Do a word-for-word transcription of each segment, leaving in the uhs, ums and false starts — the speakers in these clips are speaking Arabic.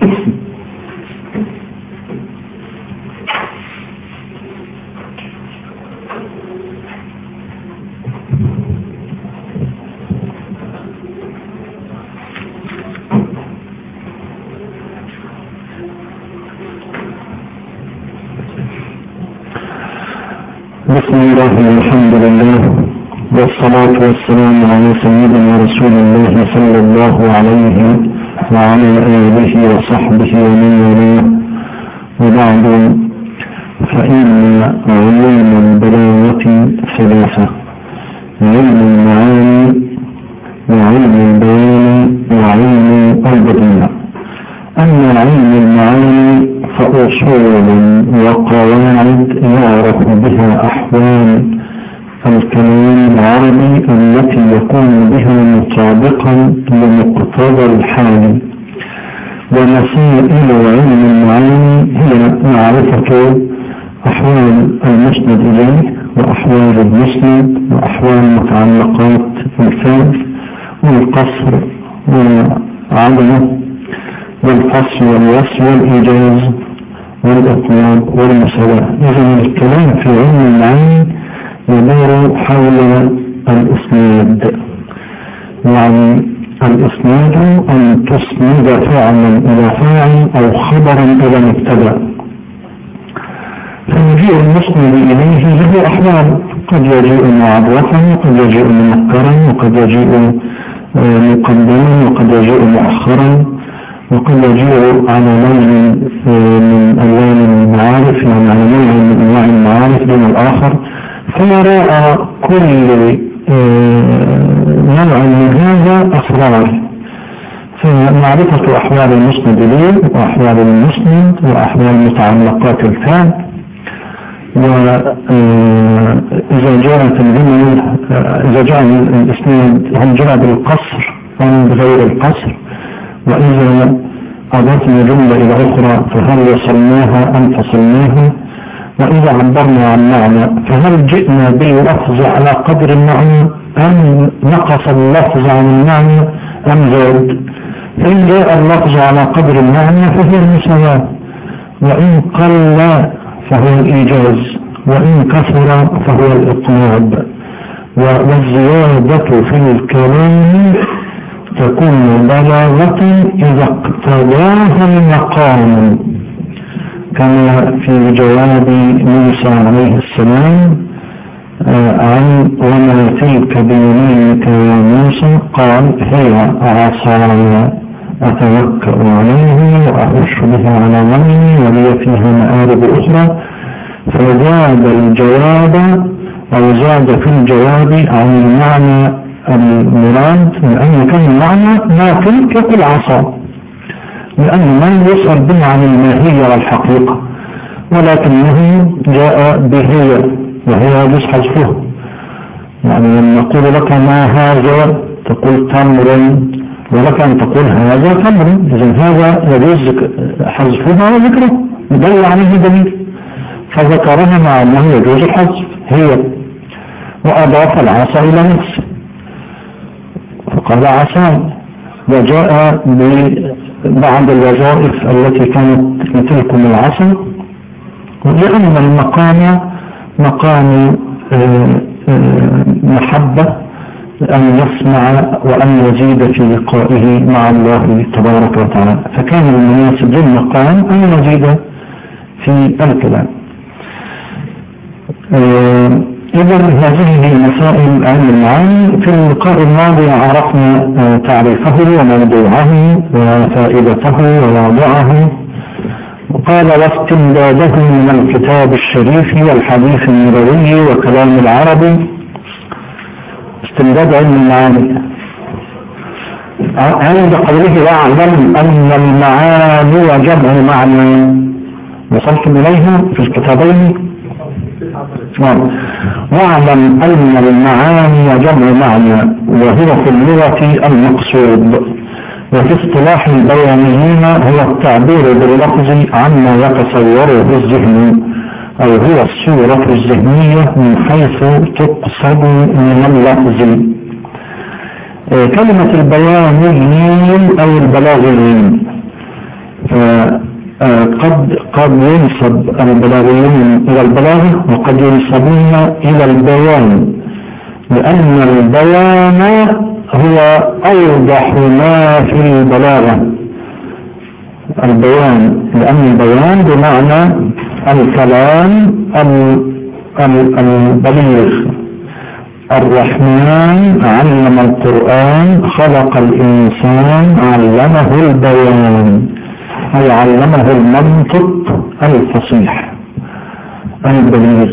بسم الله والحمد لله والصلاة والسلام على سيدنا رسول الله صلى الله عليه وعلى آله وصحبه ومن والاه، وبعد، فإن علوم البلاغة ثلاثة: علم المعاني وعلم البيان وعلم البديع. أما علم المعاني فأصول وقواعد يعرف بها أحوال الكلام العربي التي يكون بها مطابقا لمقتضى الحال. ومسائل علم المعاني هي معرفة أحوال المسند إليه وأحوال المسند وأحوال متعلقات الفعل والقصر وعدمه والفصل والوصل والإيجاز والإطناب والمساواة. إذن الكلام في علم المعاني يدور حول الإسناد، يعني الإسناد أن تسند فعلا إلى فاعل أو خبرا إلى مبتدأ. فمجيء المسند إليه له أحوال، قد يجيء معرفا وقد يجيء منكرا وقد يجيء مقدما وقد يجيء مؤخرا وقد يجيء على لون من ألوان المعارف، يعني على نوع من أنواع المعارف دون الآخر. فوراء كل نوع من هذا أسرار. فمعرفة أحوال المسند إليه وأحوال المسند وأحوال متعلقات الفعل. وإذا جاءت الجمل إذا جاء الإسناد هل جاء بالقصر أم بغير القصر، وإذا أضفنا جملة إلى أخرى فهل وصلناها أم فصلناها، وإذا عبرنا عن معنى فهل جئنا باللفظ على قدر المعنى أم نقص اللفظ عن المعنى أم زاد. فإن جاء اللفظ على قدر المعنى فهو المساواة، وإن قل فهو الإيجاز، وإن كثر فهو الإطناب. والزيادة في الكلام تكون بلاغة إذا اقتضاها المقام، كما في جواب موسى عليه السلام عن وما تلك بيمينك يا موسى، قال هي عصاي أتوكأ عليه وأحش بها على غنمي ولي فيها مآرب أخرى. فزاد الجواب أو زاد في الجواب عن المعنى المراد، لأن كان المعنى ما تلك يقول عصا، لأن من يسأل به عن الماهية والحقيقة، ولكنه جاء بهي وهي يجوز حذفها. يعني لما نقول لك ما هذا تقول تمر، ولك أن تقول هذا تمر، إذن هذا يجوز حذفها وذكره يدل عليه دليل، فذكرها مع أنه يجوز الحذف هي، وأضاف العصا إلى نفسه فقال عصا. وجاء ببعض الوظائف التي كانت لتلكم العصا، لأن المقام مقام محبة أن يسمع وأن يزيد في لقائه مع الله تبارك وتعالى، فكان المناسب للمقام أن يزيد في الكلام. إذن هذه هي مسائل علم المعاني. في اللقاء الماضي عرفنا تعريفه وموضوعه وفائدته وواضعه، وقال واستمداده من الكتاب الشريف والحديث النبوي وكلام العربي. استمداد علم المعاني عند قوله واعلم أن المعاني جمع معنى، وصلتم إليها في الكتابين. واعلم أن المعاني جمع معنى، وهو في اللغة المقصود، وفي اصطلاح البيانيين هو التعبير باللفظ عما يتصوره الذهن، أو هو الصورة الذهنية من حيث تقصد من اللفظ. كلمة البيانيين أو البلاغيين، قد قد ينسب البلاغيون إلى البلاغة وقد ينسبون إلى البيان، لأن البيان هو أوضح ما في البلاغة. البيان لأن البيان بمعنى الكلام البليغ. الرحمن علم القرآن، خلق الإنسان علمه البيان، أي علمه المنطق الفصيح البليغ.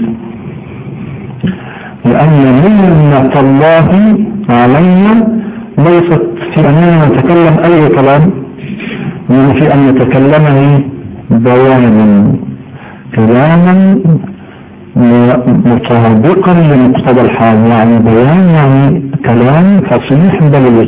لأن منة الله علينا ليست في أننا نتكلم أي كلام، يعني في أن نتكلم بيانا كلاما مطابقا لمقتضى الحال، يعني بيان يعني كلام فصيح بليغ.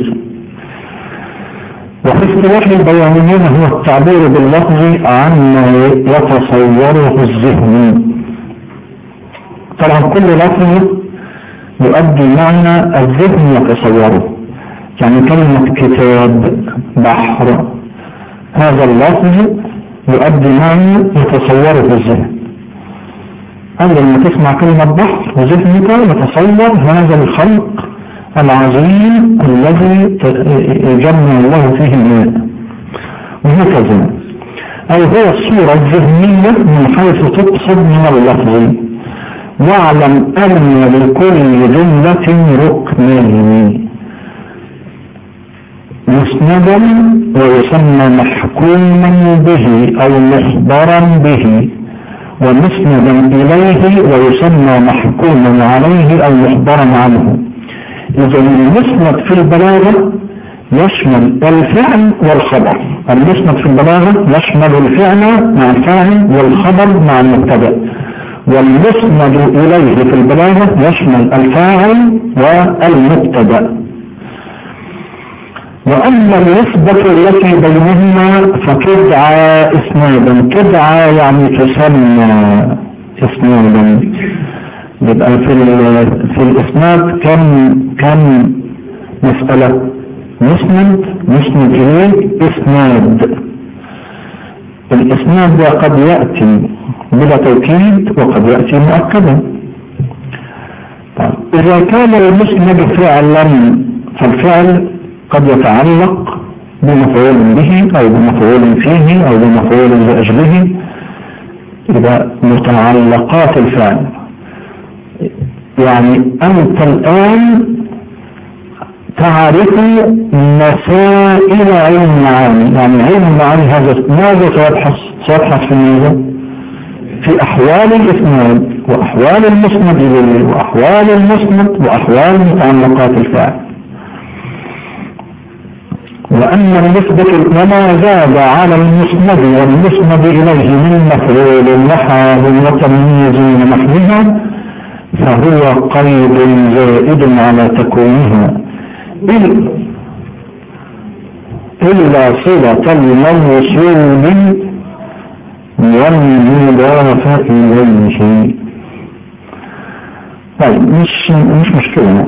وفي اصطلاح البيانيين هو التعبير باللفظ عما يتصوره الذهن. طبعا كل لفظ يؤدي معنى الذهن يتصوره، يعني كلمة كتاب، بحر، هذا اللفظ يؤدي معنى يتصوره الذهن. أول ما تسمع كلمة بحر وذهنك يتصور هذا الخلق العظيم الذي يجمع الله فيه الماء، وهكذا. أي هو الصورة الذهنية من حيث تقصد من اللفظ. واعلم أن لكل جملة ركنين، مسندا ويسمى محكوما به أو مخبرا به، ومسندا إليه ويسمى محكوما عليه أو مخبرا عنه. إذا المسند في البلاغة يشمل الفعل والخبر. المسند في البلاغة يشمل الفعل مع الفاعل والخبر مع المبتدأ، والمسند إليه في البلاغة يشمل الفاعل والمبتدأ. وأما النسبة التي بينهما فتدعى إسنادا. تدعى يعني تسمى إسنادا. يبقى في في الإسناد كم كم مسألة؟ مسند، مسند إليه، إسناد. الإسناد ده قد يأتي بلا توكيد وقد يأتي مؤكدا. إذا كان المسند فعلا فالفعل قد يتعلق بمفعول به أو بمفعول فيه أو بمفعول لأجله. إذا متعلقات الفعل، يعني أنت الآن تعرف مسائل علم المعاني. يعني علم المعاني هذا ماذا سيبحث؟ سيبحث في ماذا؟ في أحوال الإسناد وأحوال المسند إليه وأحوال المسند وأحوال متعلقات الفعل. وأن النسبة وما زاد على المسند والمسند إليه من مفعول وحال وتمييز ونحوها فهو قيد زائد على تكوينها إلا صلة الموصول والمضاف إليه. طيب مش مش مشكلة.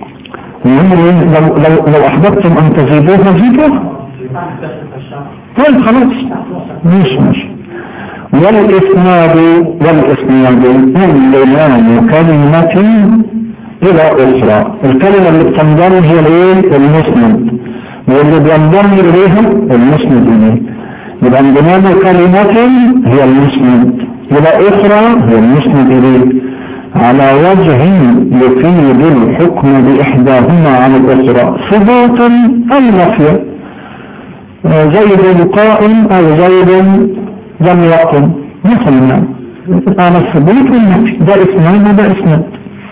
لو لو لو أحببتم أن تزيدوها زيدوها. طيب خلاص مش مش والإسناد والإسناد انضمام كلمة إلى أخرى. الكلمة اللي بتنضم هي الايه؟ المسند، واللي بينضم إليها المسند إليه. يبقى انضمام كلمة هي المسند إلى أخرى هي المسند إليه على وجه يفيد الحكم بإحداهما عن الأخرى ثبوتا أو نفيا. زيد قائم أو زيد لم يقم مثلا على الثبوت والنفي. ده اسناد وده اسناد.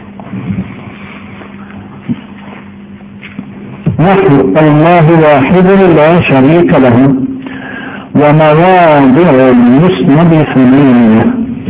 نحو الله واحد لا شريك له. ومواضع المسند ثمانية.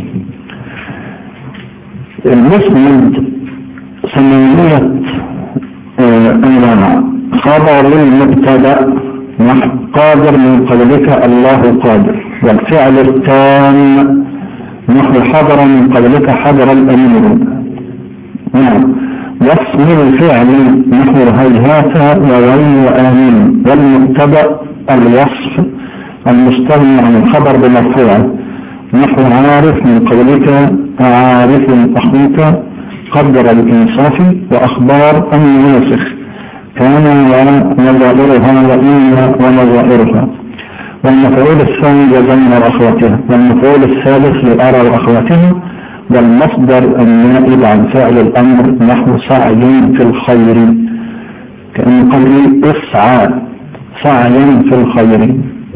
المسند ثمانية أنواع. خبر للمبتدأ نحو قادر من قبلك الله قادر، والفعل التام نحو حضر من قبلك حضر الأمير. نعم. واسم الفعل نحو هيهات ووي وآمين، والمبتدأ الوصف المستغني عن الخبر بمرفوعه، نحو عارف من قولك عارف أخوك قدر الإنصاف، وأخبار الناسخ كان ونظائرها وإن ونظائرها. والمفعول الثاني لزمن وأخواتها، والمفعول الثالث لأرى وأخواتها، والمصدر النائب عن فعل الأمر نحو سعي في الخير، كأن قولي اسعى سعيا في الخير.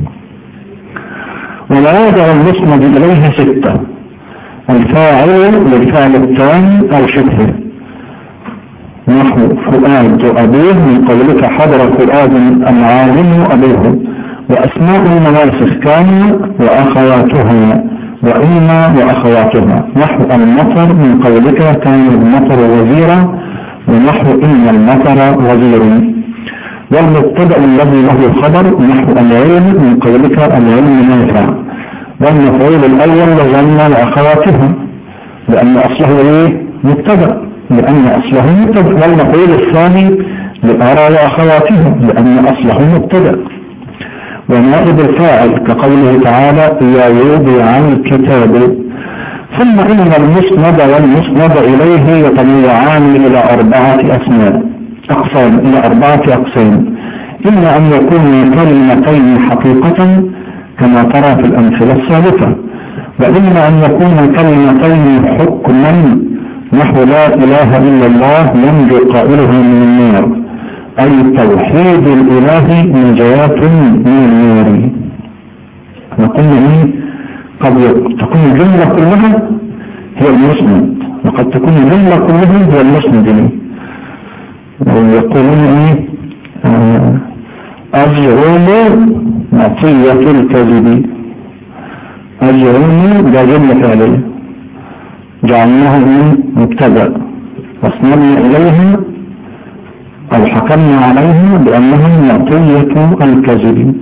ومواضع المسند إليه ستة: الفاعل للفعل الثاني أو شبهه، نحو فؤاد أبيه من قولك حضر فؤاد العالم أبيه، وأسماء النواسخ كان وأخواتها وإما وأخواتها، نحو المطر من قولك كان المطر وزيرا، ونحو إن المطر وزير. والمبتدأ الذي له خبر نحو العلم من قولك العلم نافع. والمفعول الأول لزمن وأخواتها لأن أصله إيه؟ مبتدأ، لأن أصله مبتدأ. والمفعول الثاني لأرى وأخواتها لأن أصله مبتدأ. ونائب الفاعل كقوله تعالى يا وضع الكتاب. ثم إن المسند والمسند إليه يتنوعان إلى أربعة أسماء أقسام إلى أربعة أقسام: إما أن يكون كلمتين حقيقة كما ترى في الأمثلة السابقة، وإما أن يكون كلمتين حكما نحو لا إله إلا الله ينجو قائلها من النار، أي توحيد الإله نجاة من النار. نقول إيه؟ قد تكون الجملة كلها هي المسند، وقد تكون الجملة كلها هي المسند لي. ويقولون إيه؟ أجرم معطية الكذب. أجرم ده جملة فعلية جعلناه من مبتدأ واصنعنا إليها أو حكمنا عليها بأنهم معطية الكذب.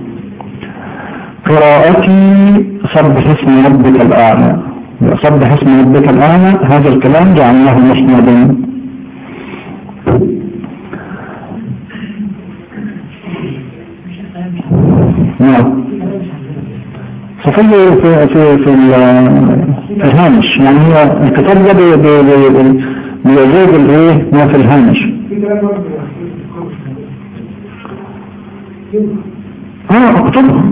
قراءتي سبح اسم ربك الأعلى. سبح اسم ربك الأعلى هذا الكلام جعلناه مسندا. نعم صفي في في في الهامش، يعني هو الكتاب ده بيزيد الايه ما في الهامش. اه اكتبها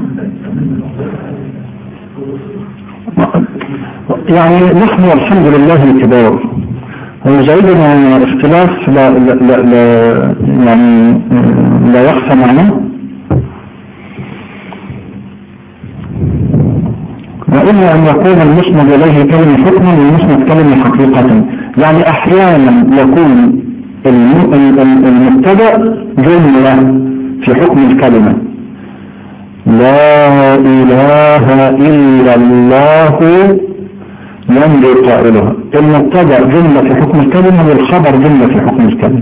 يعني نحن والحمد لله الكبار ويزعجنا اختلاف لا لا لا, لا يعني لا يخفى معناه. وإما أن يكون المسند إليه كلمة حكما والمسند كلمة حقيقة، يعني أحيانا يكون المبتدأ جملة في حكم الكلمة لا إله إلا الله ينجو قائلها، المبتدأ جملة في حكم الكلمة والخبر جملة في حكم الكلمة.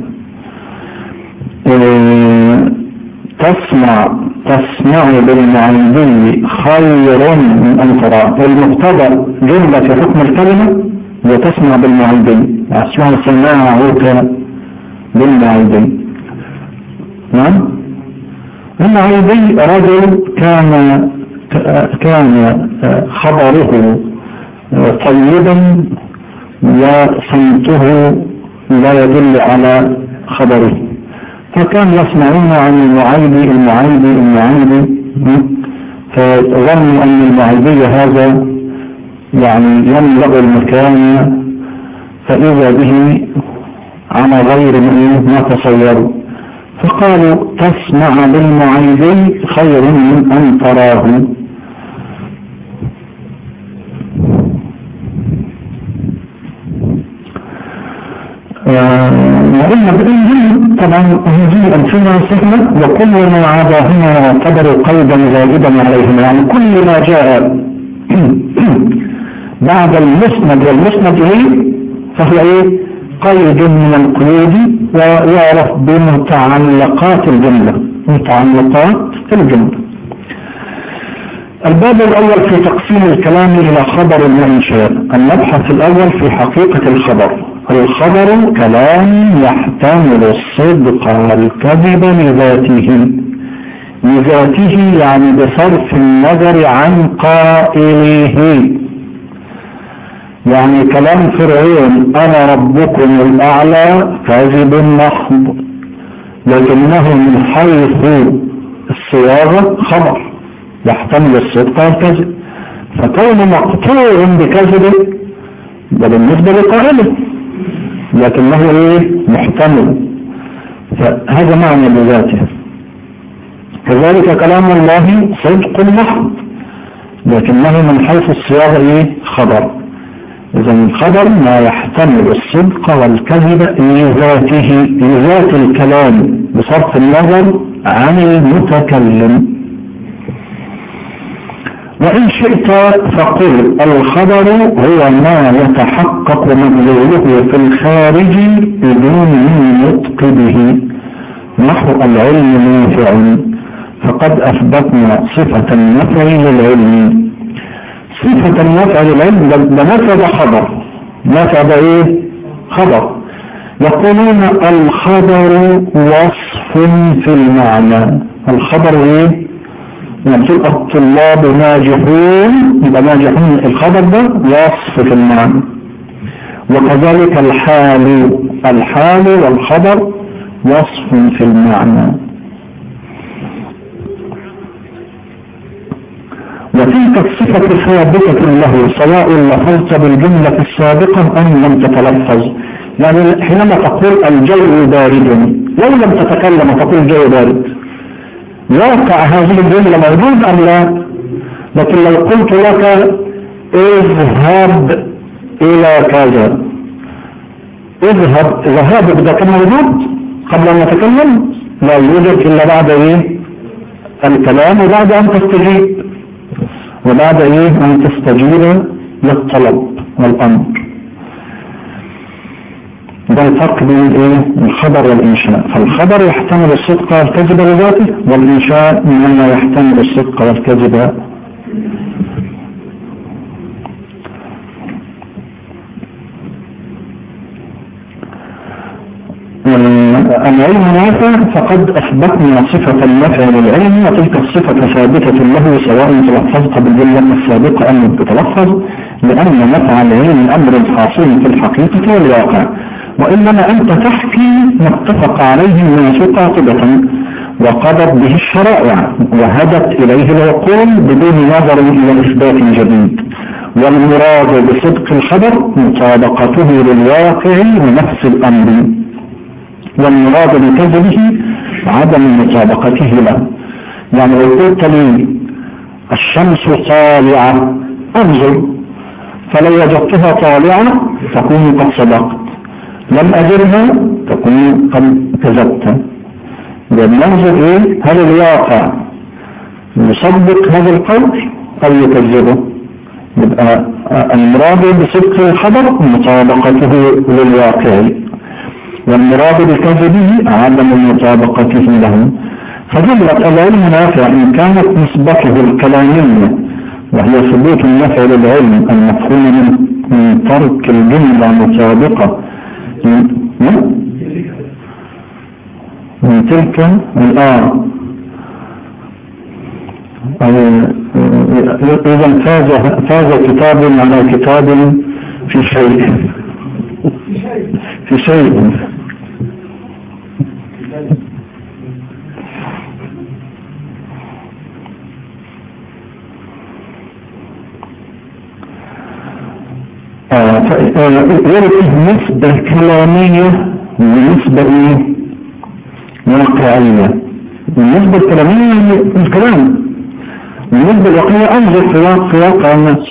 إيه تسمع تسمع بالمعندي خير من أن ترى، المبتدأ جملة في حكم الكلمة وتسمع بالمعندي، اسمع سماعك بالمعندي. نعم المعندي رجل كان كان خبره طيبا وصمته لا يدل على خبره، فكان يسمعون عن المعيدي المعيدي المعيدي فظنوا أن المعيدي هذا يعني يملأ المكان، فإذا به على غير ما تصوروا، فقالوا تسمع بالمعيدي خير من أن تراه. وإن بإذن طبعا هذه أمثلة سهلة، وكل ما عداهما يعتبر قيدا زائدا عليهما، يعني كل ما جاء بعد المسند والمسند إليه فهو إيه؟ قيد من القيود، ويعرف بمتعلقات الجملة، متعلقات الجملة. الباب الأول في تقسيم الكلام إلى خبر وإنشاء. المبحث الأول في حقيقة الخبر. الخبر كلام يحتمل الصدق والكذب لذاته، لذاته يعني بصرف النظر عن قائله. يعني كلام فرعون أنا ربكم الأعلى كاذب محض، لكنه من حيث الصياغة خبر يحتمل الصدق والكذب، فكون مقطوع بكذبه ده بالنسبة لقائله لكنه ايه محتمل، فهذا معنى بذاته. كذلك كلام الله صدق محض لكنه من حيث الصياغة ايه خبر. إذا الخبر ما يحتمل الصدق والكذب لذاته لذات الكلام بصرف النظر عن المتكلم. وإن شئت فقل الخبر هو ما يتحقق مدلوله في الخارج بدون النطق به، نحو العلم نافع، فقد أثبتنا صفة النفع للعلم. صفة النفع للعلم ده نفع ده خبر، نفع ده ايه خبر. يقولون الخبر وصف في المعنى. الخبر ايه يعني تقول الطلاب ناجحون، يبقى ناجحون الخبر ده وصف في المعنى. وكذلك الحال، الحال والخبر وصف في المعنى. وتلك الصفة ثابتة له سواء لفظت بالجملة السابقة أم لم تتلفظ. يعني حينما تقول الجو بارد لو لم تتكلم تقول الجو بارد، واقع هذه الجملة موجود أم لا؟ لكن لو قلت لك اذهب إلى كذا، اذهب ذهاب ده كان موجود قبل أن نتكلم؟ لا يوجد إلا بعد إيه الكلام وبعد أن تستجيب، وبعد ايه ان تستجيب للطلب والامر. ده الفرق بين ايه الخبر والانشاء. فالخبر يحتمل الصدق والكذب لذاته، والانشاء مما يحتمل الصدق والكذب. العلم نافع فقد أثبتنا صفة النفع للعلم، وتلك الصفة ثابتة له سواء تلفظت بالجملة السابقة أم لم تتلفظ، لأن نفع العلم أمر حاصل في الحقيقة والواقع، وإنما أنت تحكي ما اتفق عليه الناس قاطبة وقضت به الشرائع وهدت إليه العقول بدون نظر إلى إثبات جديد. والمراد بصدق الخبر مطابقته للواقع ونفس الأمر، والمراد بكذبه عدم مطابقته له. يعني لو قلت لي الشمس طالعة انظر، فلو وجدتها طالعة تكون قد صدقت، لم أجرها تكون قد كذبت. بننظر ايه هل الواقع يصدق هذا القول او يكذبه. يبقى المراد بصدق الخبر مطابقته للواقع، والمراد بكذبه عدم مطابقته له. فجملة العلم نافع إن كانت نسبته الكلامية وهي ثبوت النفع للعلم المفهوم من, من ترك الجملة مطابقة من, من تلك الآن. إذا فاز, فاز كتاب على كتاب في شيء في شيء يرد نسبة كلامية ونسبة واقعية. النسبة الكلامية الكلام، والنسبة الواقعية أنظر في واقع الناس.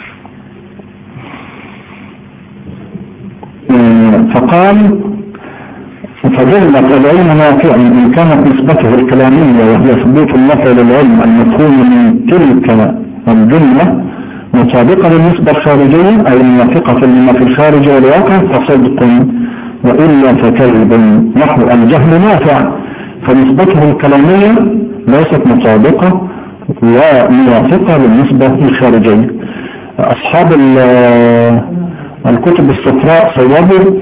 فقال فجملة العلم نافع إن كانت نسبته الكلامية وهي ثبوت النفع للعلم المفهوم من تلك الجملة مطابقة للنسبة الخارجية أي موافقة لما في الخارج والواقع فصدق، وإلا فكذب. نحو الجهل نافع فنسبته الكلامية ليست مطابقة وموافقة للنسبة الخارجية. أصحاب الكتب الصفراء صوبوا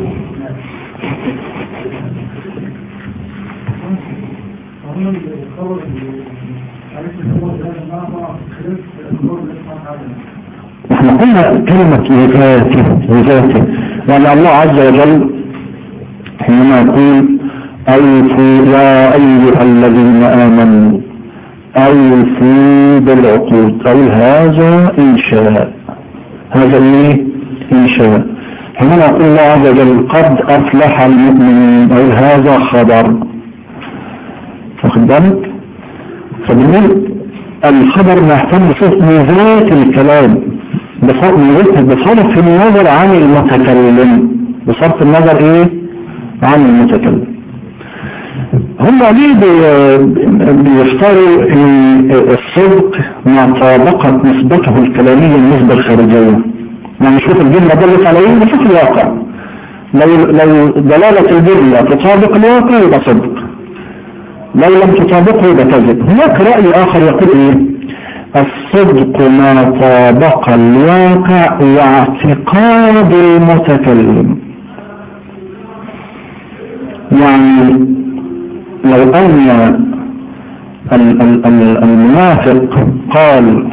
احنا قلنا كلمة لذاته لذاته يعني الله عز وجل حينما يقول أوفوا يا أيها الذين آمنوا أوفوا بالعقود أو هذا إنشاء هذا إيه إنشاء حينما يقول الله عز وجل قد أفلح المؤمنين أو هذا خبر واخد بالك فبنقول الخبر محتاج بصوت ذات الكلام بصرف النظر عن المتكلم بصرف النظر ايه عن المتكلم هم ليه بيختاروا ان الصدق مع طابقة نسبته الكلامية النسبة الخارجية يعني شوف الجملة دلت على ايه بشوف الواقع لو, لو دلالة الجملة تطابق الواقع يبقى صدق لو لم تطابقه يبقى كذب هناك رأي آخر يقول ايه الصدق ما طابق الواقع واعتقاد المتكلم يعني لو أن المنافق قال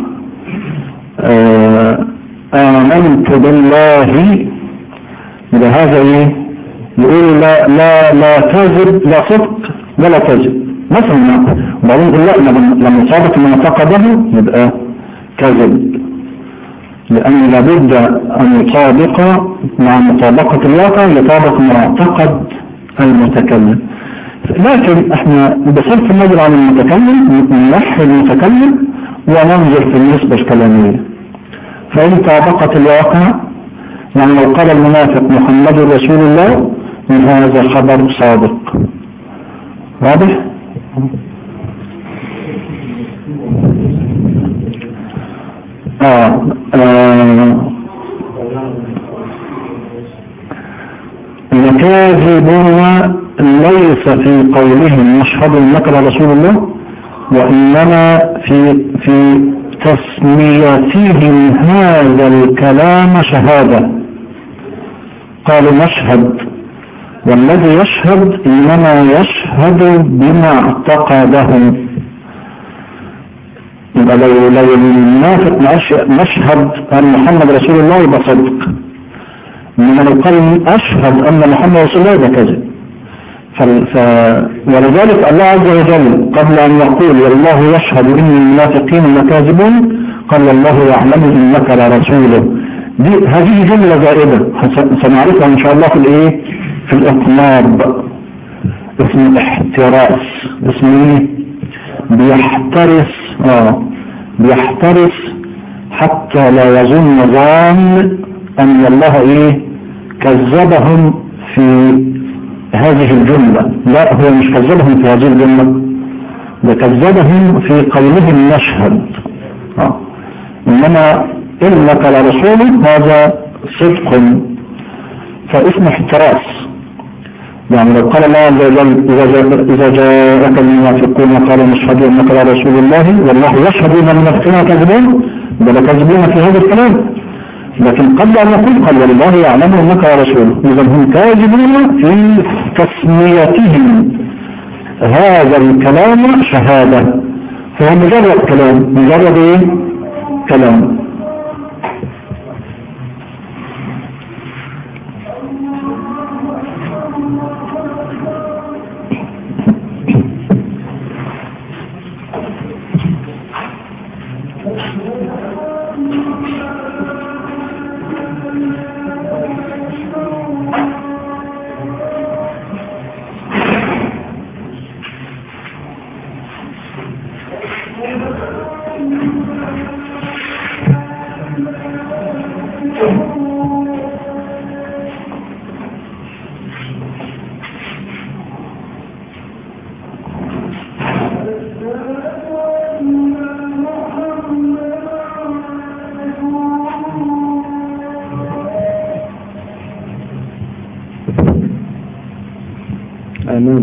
آمنت بالله بهذا ايه يقول لا لا لا كذب لا صدق ولا كذب مثلا وبعدين يقول لا لما صادق ما اعتقده يبقى كذب لأن لابد أن يطابق مع مطابقة الواقع يطابق مع اعتقد المتكلم لكن احنا بصرف النظر عن المتكلم ننحي المتكلم وننظر في النسبة الكلامية فإن طابقت الواقع يعني لو قال المنافق محمد رسول الله من هذا خبر صادق واضح؟ آه. آه. الكاذبون ليس في قولهم نشهد انك لرسول الله وانما في في تسميتهم هذا الكلام شهادة قالوا نشهد والذي يشهد انما يشهد بما اعتقده يبقى لو لو المنافق نشهد ان محمد رسول الله يبقى صدق انما لو قال اشهد ان محمد رسول الله يبقى كذب ف... ولذلك الله عز وجل قبل ان يقول والله يشهد ان المنافقين لكاذبون قال الله يعلم انك لرسوله دي هذه جمله زائده سنعرفها ان شاء الله في الايه في الاطناب اسم احتراس اسم ايه بيحترس اه بيحترس حتى لا يظن ظان ان الله ايه كذبهم في هذه الجملة لا هو مش كذبهم في هذه الجملة ده كذبهم في قولهم نشهد اه انما انك لرسول هذا صدق فاسم احتراس يعني لو قال الله عز وجل إذا جاءك المنافقون قالوا نشهد أنك لرسول الله والله يشهد أن المنافقين كاذبون بل كاذبون في هذا الكلام لكن قبل أن يقول قال والله يعلم أنك لرسول إذا هم كاذبون في تسميتهم هذا الكلام شهادة فهو مجرد كلام مجرد إيه؟ كلام آمين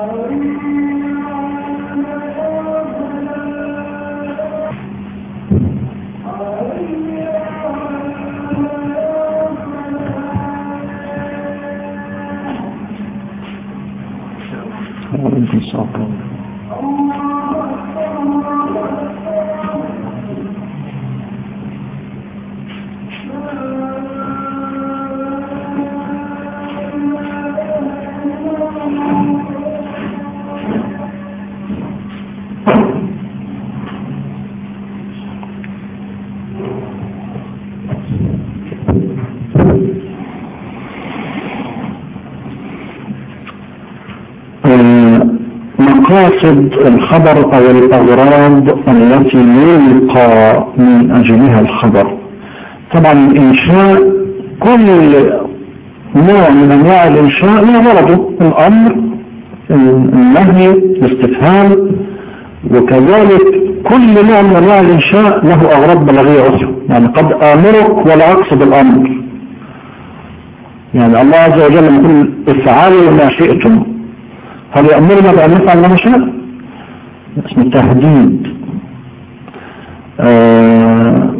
مقاصد الخبر أو الأغراض التي يلقى من أجلها الخبر. طبعا الإنشاء كل نوع من أنواع الإنشاء له غرضه، الأمر، النهي، الاستفهام، وكذلك كل نوع من أنواع الإنشاء له أغراض بلاغية أخرى. يعني قد آمرك ولا أقصد الأمر، يعني الله عز وجل يقول افعلوا ما شئتم، هل يأمرنا بأن نفعل ما شاء؟ اسمه تهديد. آه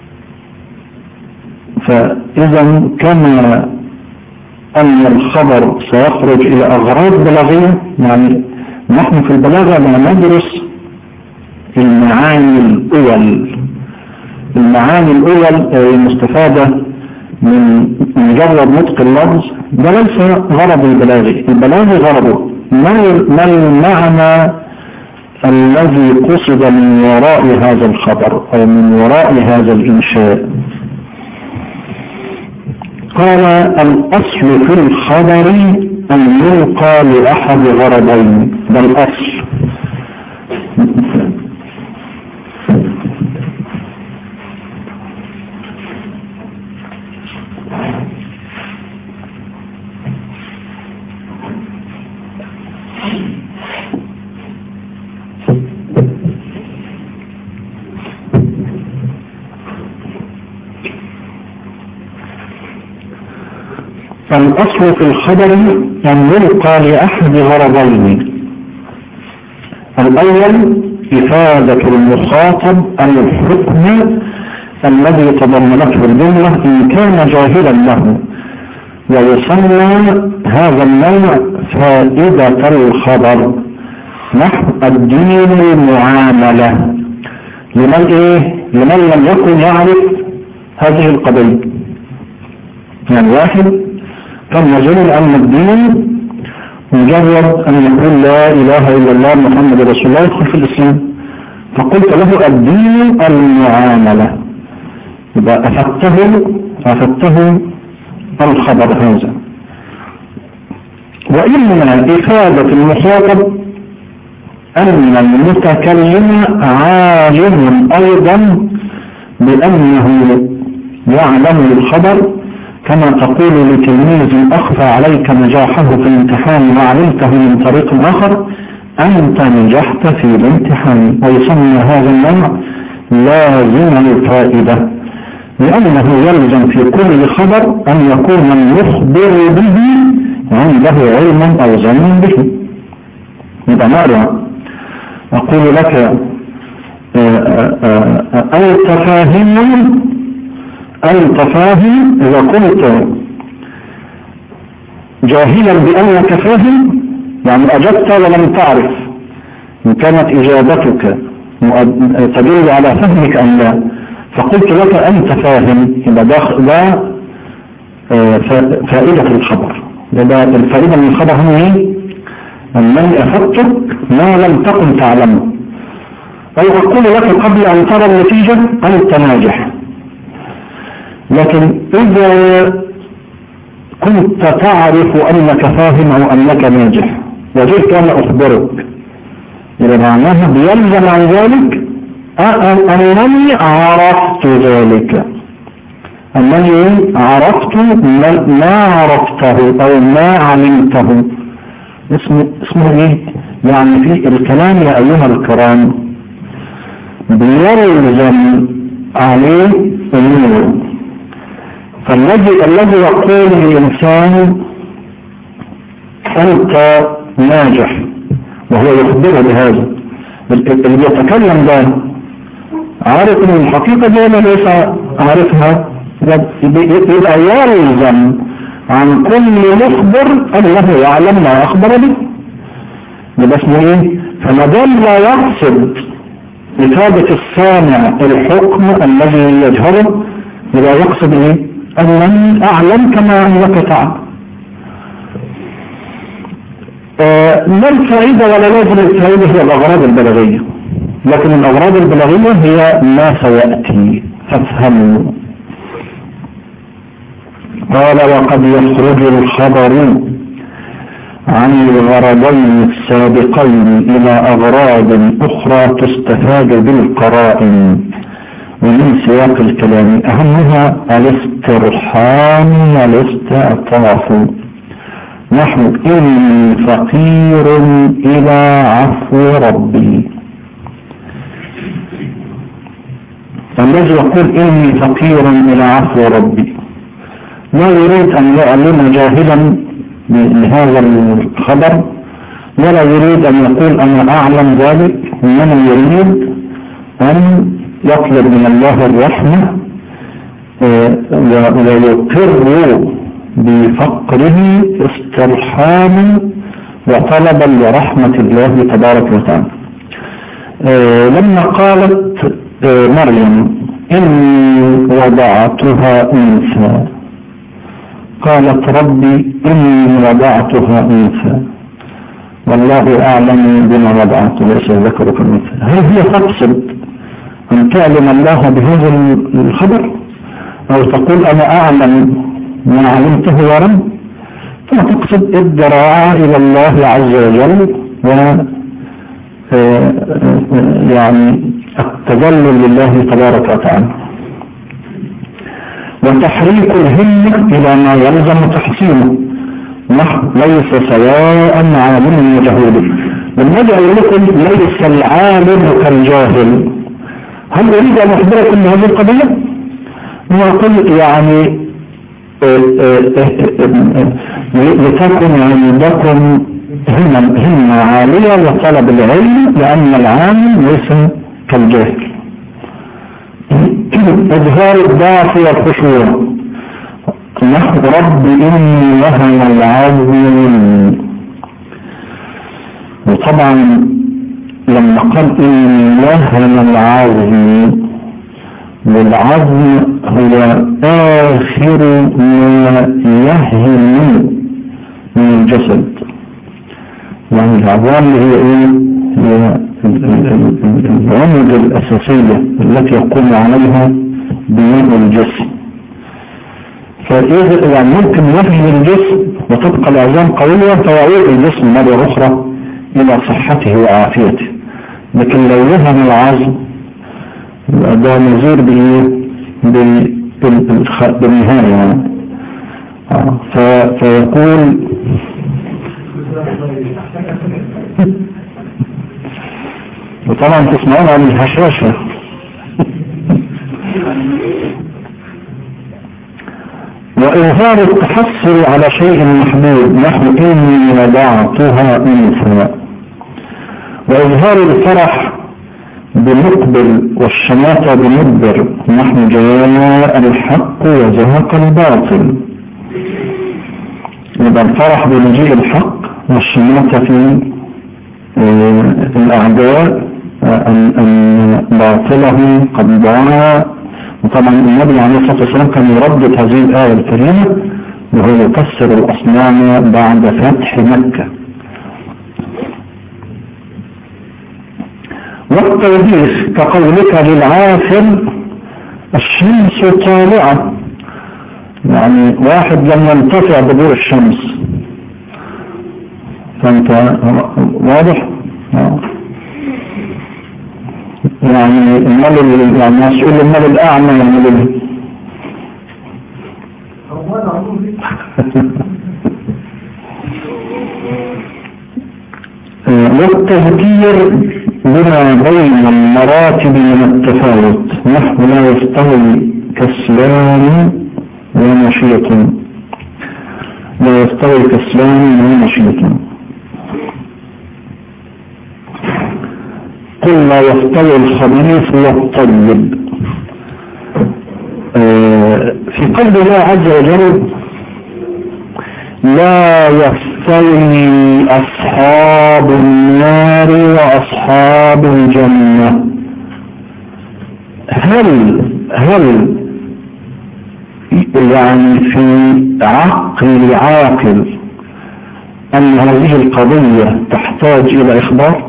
فإذا كما أن الخبر سيخرج إلى أغراض بلاغية، يعني نحن في البلاغة لا ندرس المعاني الأول، المعاني الأول المستفادة من مجرد نطق اللفظ، ده ليس غرض البلاغي. البلاغي غرضه ما المعنى الذي قصد من وراء هذا الخبر أو من وراء هذا الإنشاء. قال الأصل في الخبر أن يلقى لأحد غرضين، ده الأصل. الأصل في الخبر أن يلقى لأحد غرضين. الأول إفادة المخاطب الحكم الذي تضمنته الجملة إن كان جاهلا له، ويسمى هذا النوع فائدة الخبر. نحو الدين المعاملة لمن إيه؟ لمن لم يكن يعرف هذه القضية. يعني واحد كان يظن أن الدين مجرد أن يقول لا إله إلا الله محمد رسول الله يدخل في الإسلام، فقلت له الدين المعاملة، يبقى أفدته أفدته الخبر هذا. وإنما إفادة المخاطب أن المتكلم عالم أيضا بأنه يعلم الخبر، كما تقول لتلميذ أخفى عليك نجاحه في الامتحان وعلمته من طريق آخر أنت نجحت في الامتحان. ويسمى هذا النوع لازم الفائدة، لأنه يلزم في كل خبر أن يكون المخبر به عنده علم أو ظن به. يبقى مرة أقول لك أنت فاهم، أنت فاهم. إذا كنت جاهلا بأنك فاهم يعني أجبت ولم تعرف، إن كانت إجابتك تدل على فهمك أم لا، فقلت لك أنت فاهم، يبقى ده فائدة الخبر. يبقى الفائدة من الخبر هو إيه؟ أنني أفدتك ما لم تكن تعلمه. أو أقول لك قبل أن ترى النتيجة أنت ناجح. لكن إذا كنت تعرف أنك فاهم أو أنك ناجح وجئت أنا أخبرك، إذا معناها بيلزم عن ذلك أنني عرفت ذلك، أنني عرفت ما عرفته أو ما علمته. اسمه, اسمه إيه؟ يعني في الكلام يا أيها الكرام بيلزم عليه أمور. فالذي الذي يقول للإنسان أنت ناجح، وهو يخبره بهذا. اللي بيتكلم ده عارف ان الحقيقة دي ولا ليس عارفها؟ يبقى يلزم عن كل مخبر أنه يعلم ما أخبر به. يبقى اسمه ايه؟ فما دام لا يقصد إفادة السامع الحكم الذي يجهره، يبقى يقصد ايه؟ أنني أعلم كما أنك تعلم. آه لا الفائدة ولا لازم الفائدة هي الأغراض البلاغية، لكن الأغراض البلاغية هي ما سيأتي فافهموا. قال وقد يخرج الخبر عن الغرضين السابقين إلى أغراض أخرى تستفاد بالقرائن ومن سياق الكلام، أهمها الاسترحام والاستعطاف، نحو إني فقير إلى عفو ربي. فالذي يقول إني فقير إلى عفو ربي لا يريد أن يعلم جاهلا بهذا الخبر، ولا يريد أن يقول أنا أعلم ذلك، إنما يريد أن يطلب من الله الرحمة ويقر بفقره استرحاما وطلبا لرحمة الله تبارك وتعالى. لما قالت مريم إني وضعتها أنثى، قالت ربي إني وضعتها أنثى والله أعلم بما وضعت ليس ذكر كالأنثى. هل هي تقصد أن تعلم الله بهذا الخبر، أو تقول أنا أعلم ما علمته يا رب؟ فتقصد الضراعة إلى الله عز وجل و يعني التذلل لله تبارك وتعالى، وتحريك الهمة إلى ما يلزم تحصيله، ليس سواء عالم وجهول. لما أجي أقول لكم ليس العالم كالجاهل، هل أريد أن أخبركم بهذه القضية؟ وأقول يعني لتكن عندكم همة عالية وطلب العلم، لأن العالم ليس كالجاهل. إظهار الضعف والخشوع، نحو رب إني وهن العظم. وطبعا لما قال إني وهن العظم، والعظم هو آخر ما يهن من الجسد، يعني العظام هي ايه؟ هي العمود الأساسية التي يقوم عليها بناء الجسم. فإذا يعني ممكن يهن الجسم وتبقى العظام قوية فيعود الجسم مرة أخرى إلى صحته وعافيته، لكن لو يهن العظم ده نظير بالنهاية يعني. فيقول وطبعا تسمعون عن الهشاشة. وإظهار التحصل على شيء محبوب، نحو إني وضعتها أنثى. وإظهار الفرح بمقبل والشماتة بمدبر، نحن جاء الحق وزهق الباطل. يبقى الفرح بمجيء الحق والشماتة في الأعداء أن باطله قد ضاع. وطبعا النبي عليه الصلاة والسلام كان يردد هذه الآية الكريمة وهو يكسر الأصنام بعد فتح مكة. والتوبيخ كقولك للعافر الشمس طالعة، يعني واحد لم ينتفع بدور الشمس، فانت واضح يعني المال يعني مسؤول المال الأعمى يعمل له. والتذكير بما بين المراتب من التفاوت، نحو لا يستوي كسلان ونشيط. لا يستوي كسلان ونشيط. قل لا يستوي الخبيث والطيب. آه في قول الله عز وجل لا يستوي أصحاب النار وأصحاب الجنة. هل هل يعني في عقل عاقل أن هذه القضية تحتاج إلى إخبار؟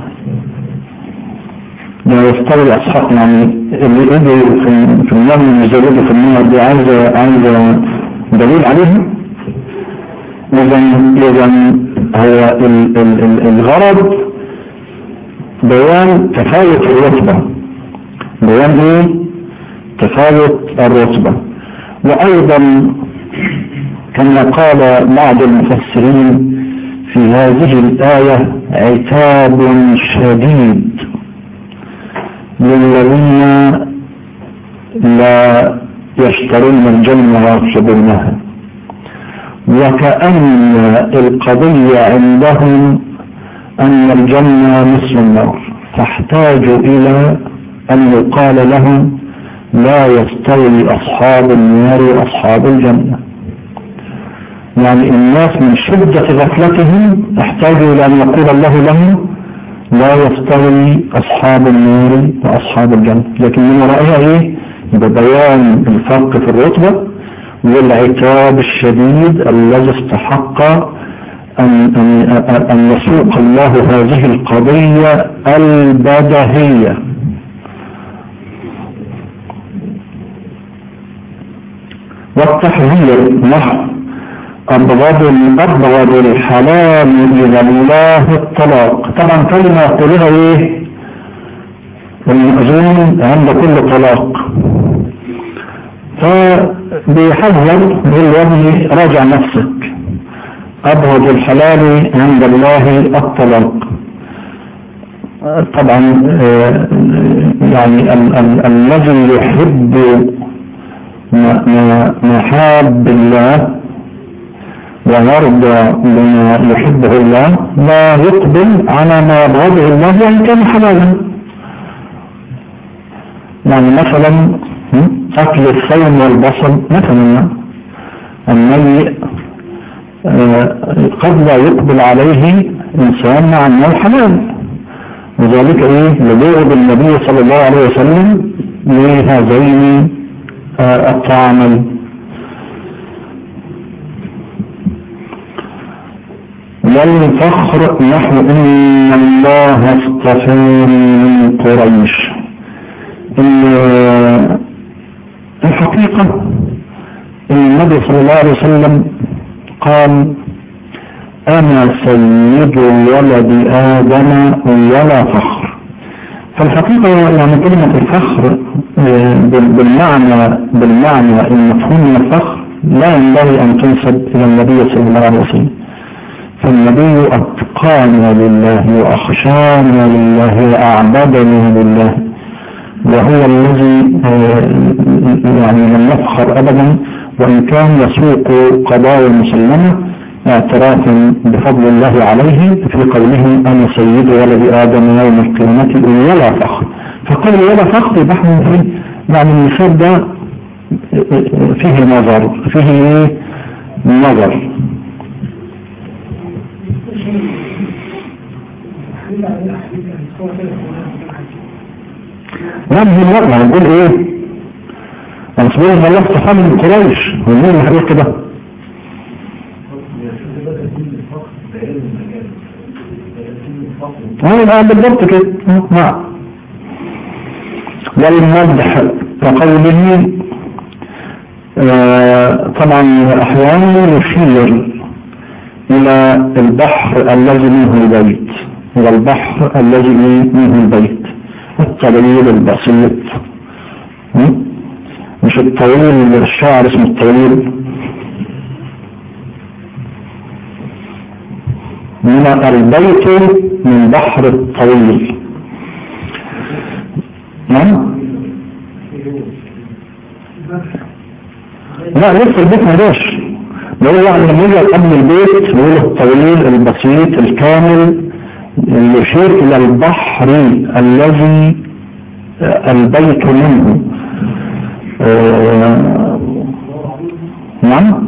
لا يستوي أصحاب، يعني اللي يجوا في النار من يزودوا في النار دي عايزة عايزة دليل عليها. إذن إذن هو ال ال ال الغرض بيان تفاوت الرتبة، بيان إيه؟ تفاوت الرتبة. وأيضا كما قال بعض المفسرين في هذه الآية عتاب شديد للذين لا يشترون الجنة ويرشدونها، وكأن القضية عندهم أن الجنة مثل النار، تحتاج إلى أن يقال لهم لا يستوي أصحاب النار وأصحاب الجنة. يعني الناس من شدة غفلتهم احتاجوا إلى أن يقول الله لهم لا يستوي أصحاب النار وأصحاب الجنة، لكن من ورائها إيه؟ ببيان الفرق في الرتبة والعتاب الشديد الذي استحق أن, أن, أن يسوق الله هذه القضية البديهية. والتحذير نحو أبغض أبغض الحلال إلى الله الطلاق. طبعا كلمة يقولها إيه؟ المأذون عند كل طلاق، فبيحذر يقول يا ابني راجع نفسك، أبغض الحلال عند الله الطلاق. طبعا يعني ال ال الذي يحب محاب الله ويرضى بما يحبه الله لا يقبل على ما يبغضه الله وإن كان حلالا. يعني مثلا أكل الثوم والبصل مثلا النبي قد لا يقبل عليه إنسان مع أنه حلال، وذلك إيه لبغض النبي صلى الله عليه وسلم لهذين الطعامين. والفخر نحو إن الله اصطفاني من قريش. الحقيقة النبي صلى الله عليه وسلم قال أنا سيد ولد آدم ولا فخر. فالحقيقة يعني كلمة الفخر بالمعنى بالمعنى المفهوم من الفخر لا ينبغي أن تنسب إلى النبي صلى الله عليه وسلم، فالنبي أتقانا لله وأخشانا لله وأعبدنا لله، وهو الذي يعني لم يفخر أبدا وإن كان يسوق قضايا مسلمة اعترافا بفضل الله عليه في قوله أنا سيد ولد آدم يوم القيامة ولا فخر. فقال ولا فخر بحث فيه، يعني المثال ده فيه نظر، فيه نظر. نبذي المرأة نقول ايه أنصبه ان الله استحام من قريش ومين اللي حقيقة كده اه بالضبط كده. نعم. والمدح كقوله آه طبعا احيانا يشير الى البحر الذي منه البيت، الى البحر الذي منه البيت، الطويل البسيط، مش الطويل الشعر اسمه الطويل، من البيت من بحر الطويل. نعم لا لسه البيت ما جاش، لو يعني لما يجي قبل البيت يقول الطويل البسيط الكامل يشير إلى البحر الذي البيت منه. آه نعم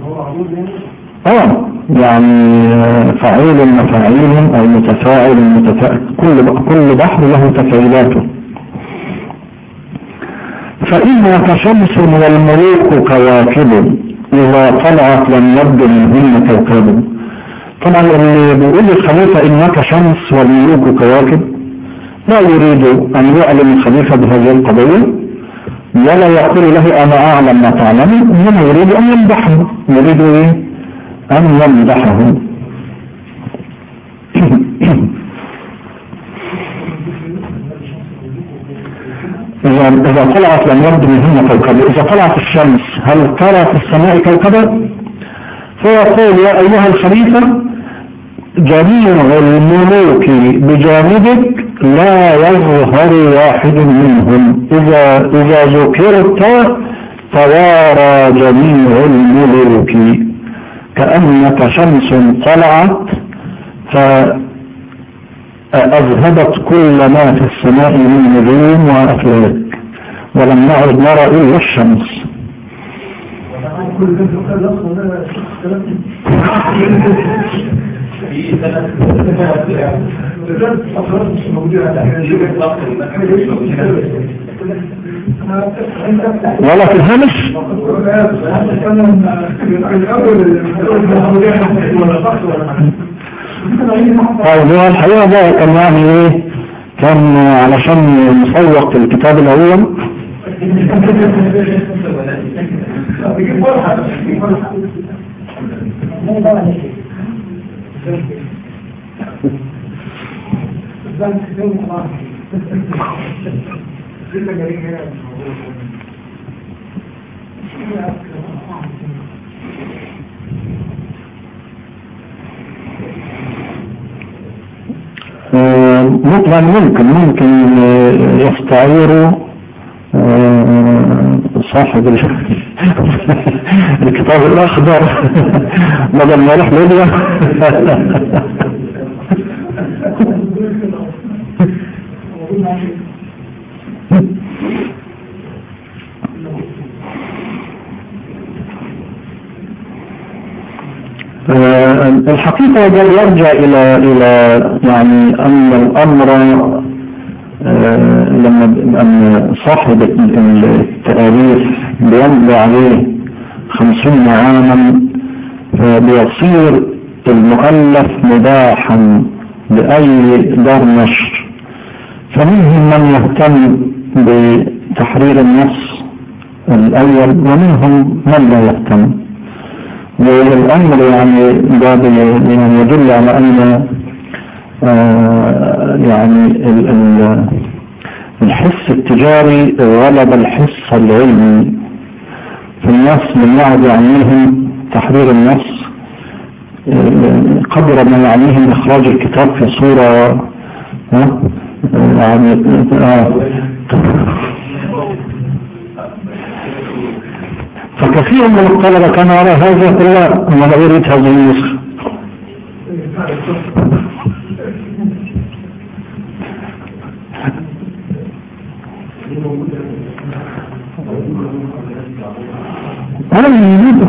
اه يعني فعيل مفاعيل او متفاعل متفاعل، كل كل بحر له تفعيلاته. فإنها كشمس والملوك كواكب إذا طلعت لم يبدو منهن كوكب. طبعا اللي بيقول الخليفة إنك شمس والملوك كواكب لا يريد أن يعلم الخليفة بهذه القضية ولا يقول له أنا أعلم ما تعلم، إنما يريد أن يمدحه، يريد إيه؟ أن يمدحه. إذا إذا طلعت لم يبدو منهن كوكب. إذا طلعت الشمس هل ترى في السماء كوكبا؟ فيقول يا أيها الخليفة جميع الملوك بجانبك لا يظهر واحد منهم، إذا إذا ذكرت توارى جميع الملوك كأنك شمس طلعت فأذهبت كل ما في السماء من نجوم وأفلاك ولم نعد نرى إلا الشمس. ولا في الهامش طيب هو الحقيقة ده كان يعني ايه، كان علشان نسوق الكتاب الاول مطلع ممكن ممكن يستعير صاحب الكتاب الأخضر بدل ما يروح ليبيا الحقيقة ده يرجع إلى إلى يعني أن الأمر لما أن صاحب التاريخ بيمضي عليه خمسين عاما بيصير المؤلف مباحا بأي دار نشر، فمنهم من يهتم بتحرير النص الأول ومنهم من لا يهتم. والأمر يعني ده يعني يدل على أن آه يعني ال ال الحس التجاري غلب الحس العلمي في الناس من يعد يعنيهم تحرير النص آه قدر ما يعنيهم إخراج الكتاب في صورة آه يعني آه فكثير من الطلبة كان على هذا كله أنا لا أريد هذه النسخة. أنا يريده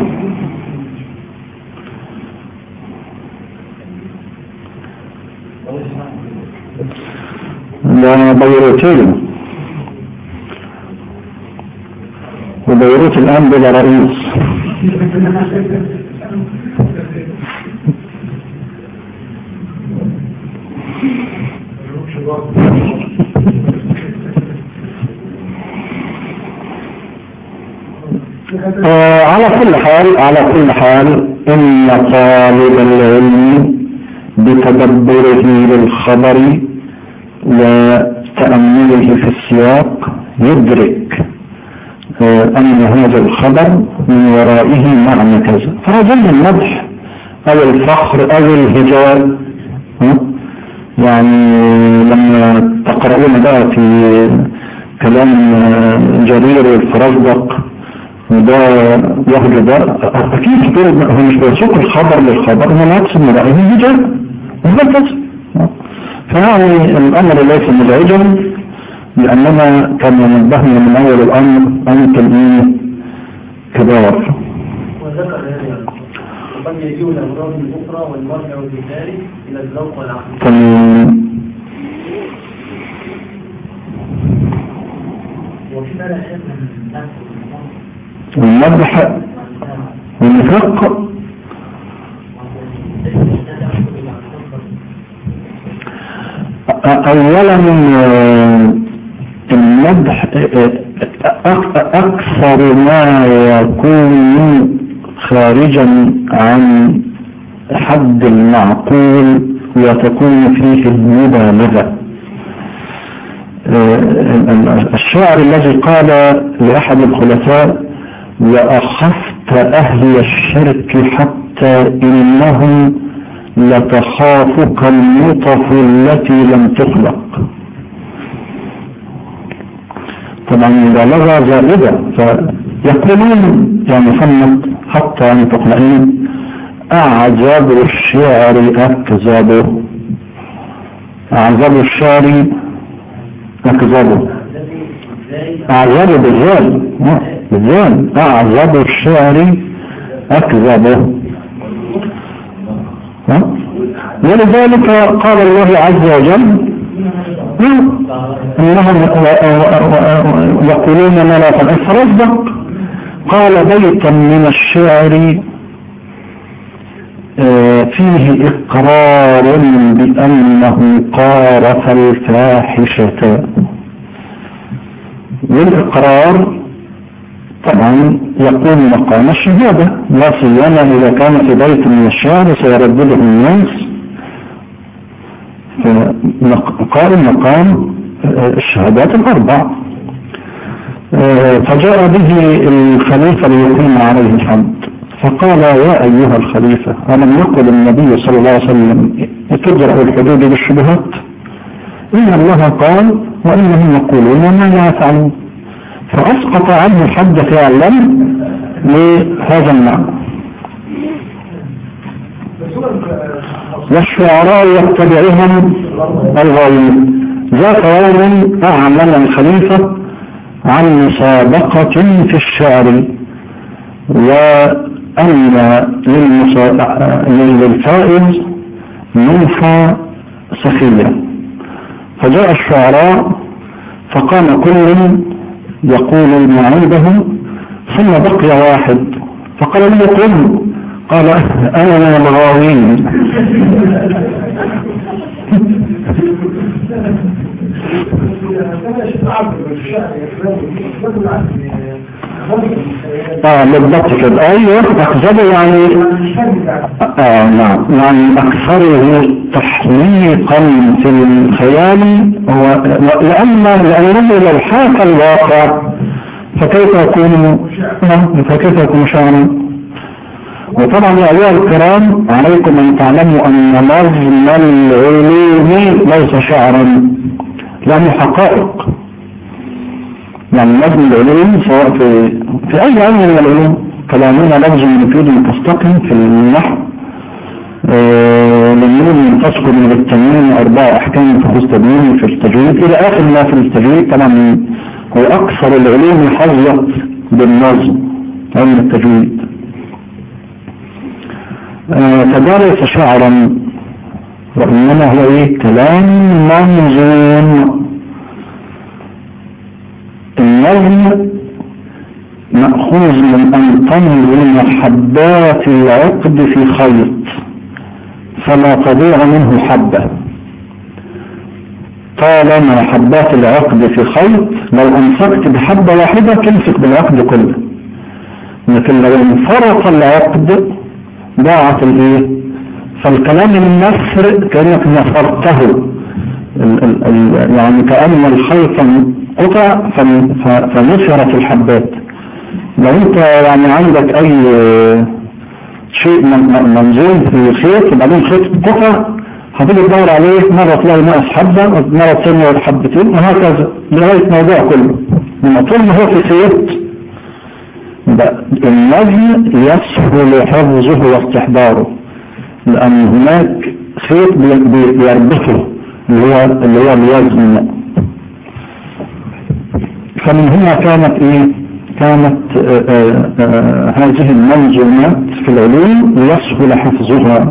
لا بيروتين وبيروت الآن بلا رئيس. آه على كل حال على كل حال إن طالب العلم بتدبره للخبر وتأمله في السياق يدرك أن هذا الخبر من ورائه معنى كذا، فهذا المدح أو الفخر أو الهجاء. يعني لما تقرؤون بقى في كلام جرير والفرزدق وده ياخد ده اكيد هو مش بيسوق الخبر للخبر انما يقصد من رأيه الرجال وهكذا. فيعني الامر ليس مزعجا لاننا كان ينبهنا من اول الامر انتم ايه كبار. وذكر هذا وقد يجيء الامراض الاخرى والمرجع بذلك الى الذوق والعقل. والمدح والنفاق اولا المدح اكثر ما يكون خارجا عن حد المعقول وتكون فيه المبالغة. الشاعر الذي قال لأحد الخلفاء وأخفت أهل الشرك حتى إنهم لتخافك النطف التي لم تخلق. طبعا مبالغة زائدة فيقولون يا محمد حتى أن تقنعين أعجب الشعر أكذبه. أعجب الشعر أكذبه أعجب بالذال بالذال أعجب الشعر أكذبه. ولذلك قال الله عز وجل إنهم يقولون ما لا تنعي فرصدق. قال بيتا من الشعر فيه إقرار بأنه قارف الفاحشة. والإقرار طبعا يقوم مقام الشهادة لا سيما إذا كان في بيت من الشعر سيردده الناس قائم مقام الشهادات الأربع. فجاء به الخليفة ليقيم عليه الحد فقال يا أيها الخليفة ألم يقل النبي صلى الله عليه وسلم تجرأ الحدود بالشبهات؟ إن الله قال وإنهم يقولون ما لا يفعلون. فأسقط عنه الحد فعلا لهذا المعنى. والشعراء يتبعهم الغاوين. ذات يوم أعلن الخليفة عن مسابقة في الشعر وأن للفائز منحة سخية. فجاء الشعراء فقام كل يقول ما عنده ثم بقي واحد فقال لي قل قال أنا من الغاوين. اه بالضبط كده. ايوه اكذبه يعني اه نعم يعني اكثره تحليقا في الخيال هو لان لانه لو حاك الواقع فكيف يكون فكيف يكون شعرا. وطبعا يا ايها الكرام عليكم ان تعلموا ان نظم العلوم ليس شعرا لانه حقائق. يعني نظم العلوم سواء في في اي علم من العلوم كلامنا لفظ مفيد مستقيم في النحو للنون تذكر من التنوين اربع احكام تخص تدوين في التجويد الى اخر ما في التجويد. طبعا هو اكثر العلوم حظت بالنظم علم التجويد. فده ليس شعرا وانما هو ايه كلام منظوم. النظم مأخوذ من أن تنظم حبات العقد في خيط فلا تضيع منه حبة. طالما حبات العقد في خيط لو أمسكت بحبة واحدة تمسك بالعقد كله. لكن لو انفرط العقد ضاعت الايه. فالكلام النثر كأنك نثرته ال ال ال يعني كأن الخيط قطع فنثرت الحبات. لو انت يعني عندك اي شيء منزول في خيط وبعدين خيط قطع هتيجي تدور عليه مرة تلاقي ناقص حبة مرة تانية حبتين وهكذا لغاية الموضوع كله. لما طول ما هو في خيط النظم يسهل حفظه واستحضاره، لأن هناك خيط بيربطه اللي هو اللي هو الوزن. فمن هنا كانت ايه كانت آآ آآ هذه المنظومات في العلوم يسهل حفظها.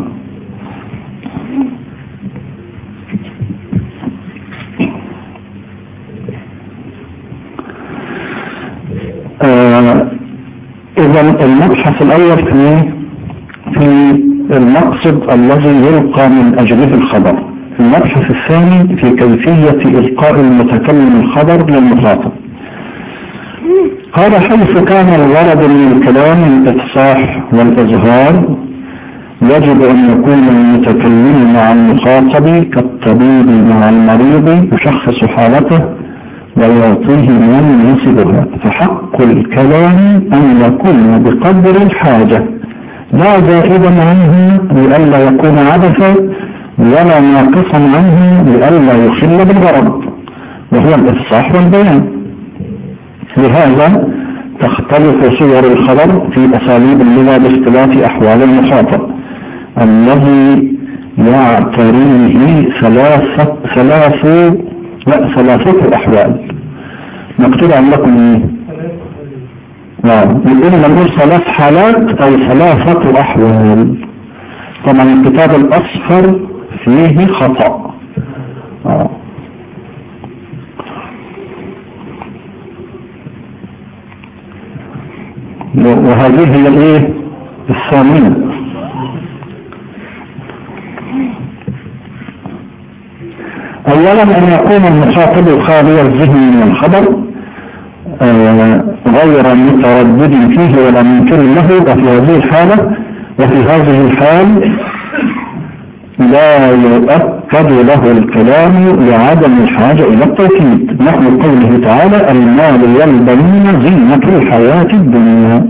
إذا المبحث الأول في في المقصد الذي يلقى من أجله الخبر. المبحث الثاني في كيفية إلقاء المتكلم الخبر للمخاطب. قال حيث كان الغرض من الكلام الإفصاح والإظهار يجب أن يكون المتكلم مع المخاطب كالطبيب مع المريض يشخص حالته ويعطيه ما يناسبها، فحق الكلام أن يكون بقدر الحاجة لا زائدا عنه لئلا يكون عبثا ولا ناقصا عنه لئلا يخل بالغرض، وهو الإفصاح والبيان. لهذا تختلف صور الخبر في أساليب اللغة باختلاف أحوال المخاطب الذي يعتريه ثلاثة ثلاث لا ثلاثة أحوال. مكتوب عندكم ايه؟ نعم، يقول نقول ثلاث حالات أو ثلاثة أحوال. طبعا الكتاب الأصفر فيه خطأ. آه. وهذه هي الايه الثانية. اولا ان يكون المخاطب خالي الذهن من الخبر آه غير متردد فيه ولا منكر له، وفي هذه الحالة وفي هذه الحال لا يؤكد له الكلام لعدم الحاجة الى التوكيد، نحو قوله تعالى المال والبنون زينة الحياة الدنيا.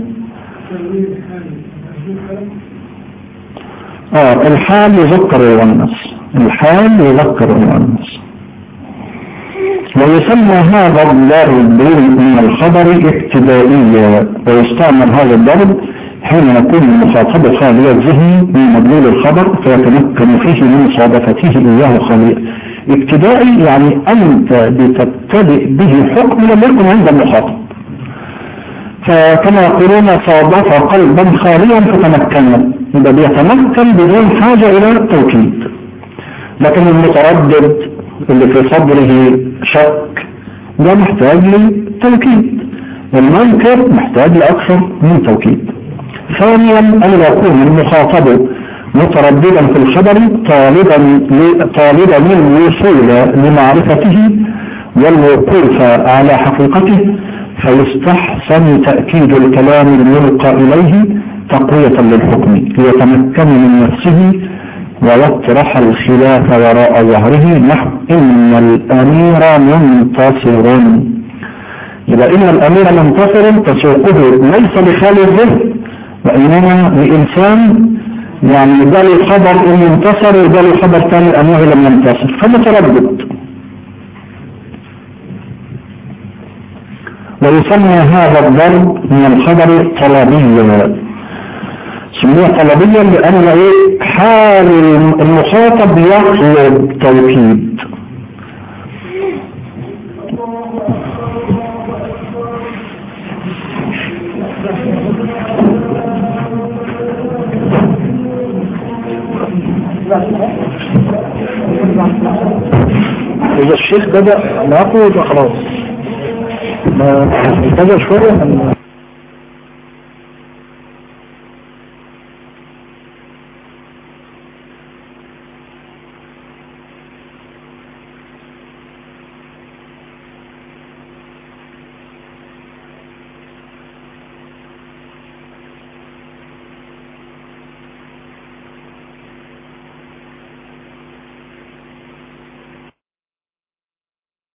اه الحال يذكر ويؤنث، الحال يذكر ويؤنث. ويسمى هذا الضرب من الخبر ابتدائيا، ويستعمل هذا الضرب حين يكون المخاطب خالي الذهن من مدلول الخبر فيتمكن فيه من مصادفته إياه خاليا. ابتدائي يعني أنت بتبتدئ به حكم لم يكن عند المخاطب، فكما يقولون صادف قلبا خاليا فتمكن، يبقى بيتمكن بدون حاجة إلى التوكيد. لكن المتردد اللي في صدره شك ده محتاج لتوكيد، والمنكر محتاج لأكثر من توكيد. ثانيا أن يكون المخاطب مترددا في الخبر طالبا طالبا الوصول لمعرفته والوقوف على حقيقته، فيستحسن تأكيد الكلام الملقى إليه تقوية للحكم ليتمكن من نفسه ويطرح الخلاف وراء ظهره، نحو إن الأمير منتصر. إذا إن الأمير منتصر تسوقه ليس لخالي الذهن وإنما لإنسان يعني ده له خبر إن انتصر وده له خبر ثاني أنه لم ينتصر فمتردد. ويسمى هذا الضرب من الخبر طلبيا، سموه طلبيا لأن حال المخاطب يطلب توكيد. إذا الشيخ بدأ ناخد خلاص ما انتظر شوية